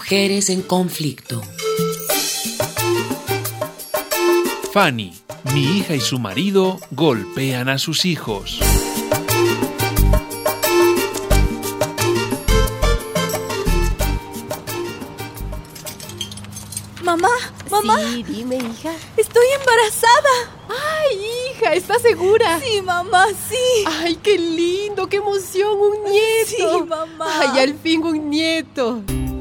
Mujeres en conflicto. Fanny, mi hija y su marido golpean a sus hijos. Mamá. Sí, dime, hija. Estoy embarazada. Ay, hija, ¿estás segura? Sí, mamá, sí. Ay, qué lindo, qué emoción, un nieto. Sí, mamá. Ay, al fin un nieto.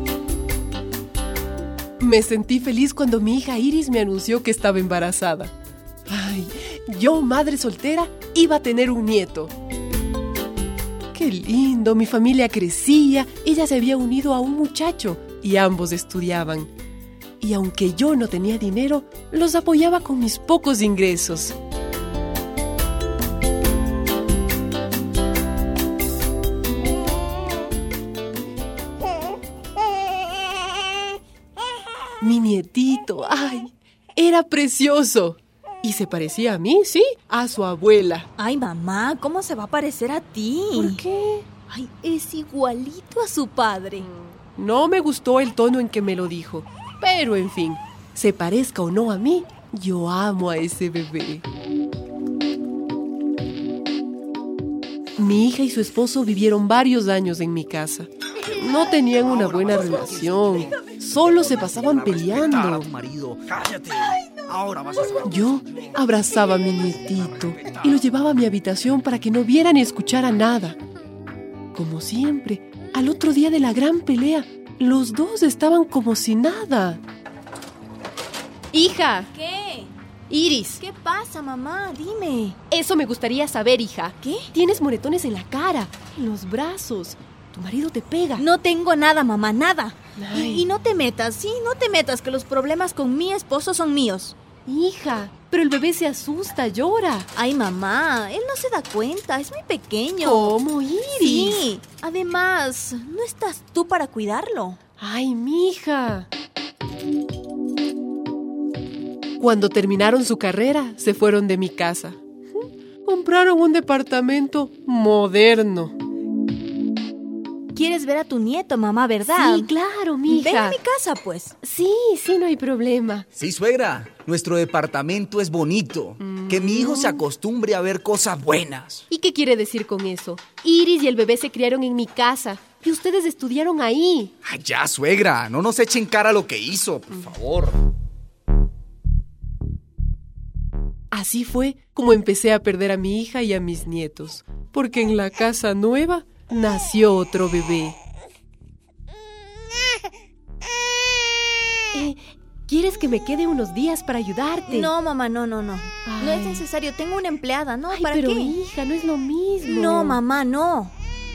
Me sentí feliz cuando mi hija Iris me anunció que estaba embarazada. Ay, yo, madre soltera, iba a tener un nieto. Qué lindo, mi familia crecía, ella se había unido a un muchacho y ambos estudiaban. Y aunque yo no tenía dinero, los apoyaba con mis pocos ingresos. Mi nietito, ay, era precioso. Y se parecía a mí, sí, a su abuela. Ay, mamá, ¿cómo se va a parecer a ti? ¿Por qué? Ay, es igualito a su padre. No me gustó el tono en que me lo dijo. Pero, en fin, se parezca o no a mí, yo amo a ese bebé. Mi hija y su esposo vivieron varios años en mi casa. No tenían una buena relación, solo se pasaban peleando. Yo abrazaba a mi nietito y lo llevaba a mi habitación para que no viera ni escuchara nada. Como siempre, al otro día de la gran pelea, los dos estaban como si nada. Hija. ¿Qué? Iris. ¿Qué pasa, mamá? Dime. Eso me gustaría saber, hija. ¿Qué? Tienes moretones en la cara, en los brazos. Tu marido te pega. No tengo nada, mamá, nada. Ay. Y no te metas, sí, no te metas, que los problemas con mi esposo son míos. Hija, pero el bebé se asusta, llora. Ay, mamá, él no se da cuenta, es muy pequeño. ¿Cómo, Iris? Sí, además, ¿no estás tú para cuidarlo? Ay, mija. Cuando terminaron su carrera, se fueron de mi casa. Compraron un departamento moderno. ¿Quieres ver a tu nieto, mamá, verdad? Sí, claro, mija. Ven a mi casa, pues. Sí, no hay problema. Sí, suegra, nuestro departamento es bonito. Que mi hijo se acostumbre a ver cosas buenas. ¿Y qué quiere decir con eso? Iris y el bebé se criaron en mi casa y ustedes estudiaron ahí. Ay, ya, suegra, no nos echen cara lo que hizo, por favor. Así fue como empecé a perder a mi hija y a mis nietos, porque en la casa nueva nació otro bebé. ¿Quieres que me quede unos días para ayudarte? No, mamá, no. No Ay. es necesario, tengo una empleada, ¿no? Ay, ¿Para pero qué? hija, no es lo mismo. No, mamá, no.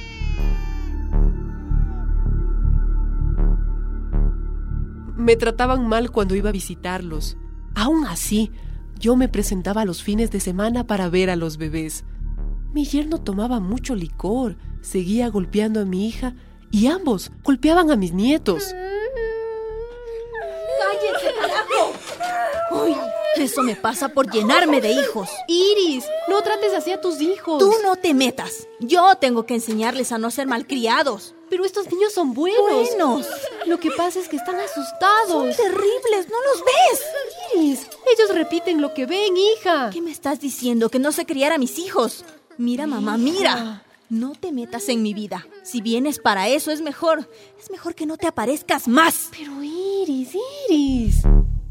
Me trataban mal cuando iba a visitarlos. Aún así, yo me presentaba los fines de semana para ver a los bebés. Mi yerno tomaba mucho licor, seguía golpeando a mi hija y ambos golpeaban a mis nietos. ¡Cállate, carajo! ¡Uy! Eso me pasa por llenarme de hijos. Iris, no trates así a tus hijos. Tú no te metas. Yo tengo que enseñarles a no ser malcriados. Pero estos niños son buenos. Buenos. Lo que pasa es que están asustados. Son terribles, ¿no los ves? Iris, ellos repiten lo que ven, hija. ¿Qué me estás diciendo? Que no sé criar a mis hijos. Mira, mamá, mira. No te metas en mi vida. Si vienes para eso, es mejor que no te aparezcas más. Pero Iris.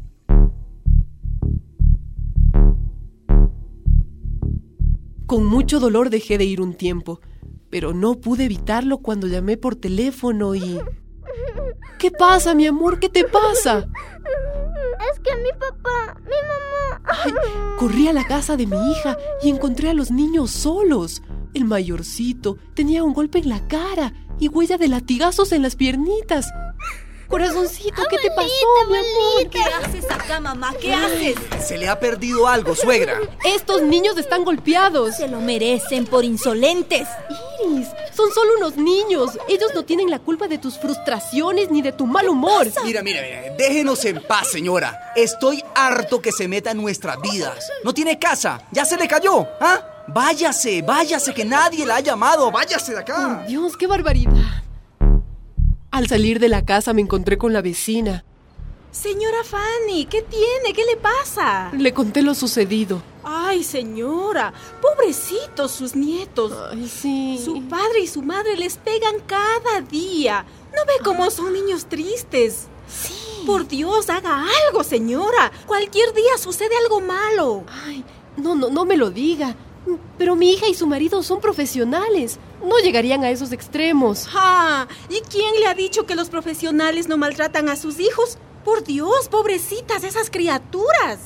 Con mucho dolor dejé de ir un tiempo, pero no pude evitarlo cuando llamé por teléfono y... ¿Qué pasa, mi amor? ¿Qué te pasa? Es que mi papá, mi mamá... Ay, corrí a la casa de mi hija y encontré a los niños solos. El mayorcito tenía un golpe en la cara y huella de latigazos en las piernitas. Corazoncito, ¿qué te pasó, mi amor? ¿Qué haces acá, mamá? ¿Qué haces? Se le ha perdido algo, suegra. Estos niños están golpeados. Se lo merecen por insolentes. Iris, son solo unos niños. Ellos no tienen la culpa de tus frustraciones ni de tu mal humor. Mira, déjenos en paz, señora. Estoy harto que se meta en nuestras vidas. No tiene casa, ya se le cayó, ¿ah? Váyase, que nadie la ha llamado. Váyase de acá. Por Dios, qué barbaridad. Al salir de la casa me encontré con la vecina. Señora Fanny, ¿qué tiene? ¿Qué le pasa? Le conté lo sucedido. Ay, señora, pobrecitos sus nietos. Ay, sí. Su padre y su madre les pegan cada día. ¿No ve cómo son niños tristes? Sí. Por Dios, haga algo, señora. Cualquier día sucede algo malo. Ay, no me lo diga. Pero mi hija y su marido son profesionales. No llegarían a esos extremos. Ah, ¿y quién le ha dicho que los profesionales no maltratan a sus hijos? Por Dios, pobrecitas esas criaturas.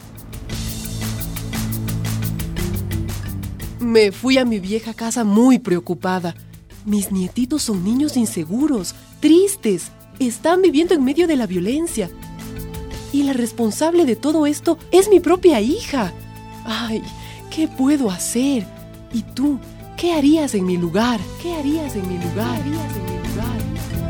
Me fui a mi vieja casa muy preocupada. Mis nietitos son niños inseguros, tristes. Están viviendo en medio de la violencia. Y la responsable de todo esto es mi propia hija. Ay, ¿qué puedo hacer? ¿Y tú? ¿Qué harías en mi lugar? ¿Qué harías en mi lugar? ¿Qué harías en mi lugar?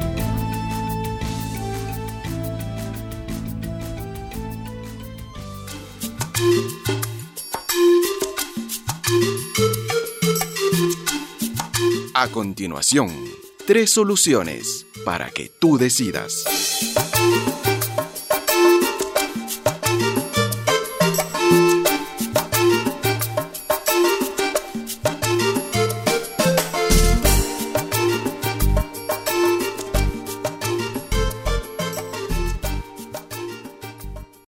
A continuación, 3 soluciones para que tú decidas.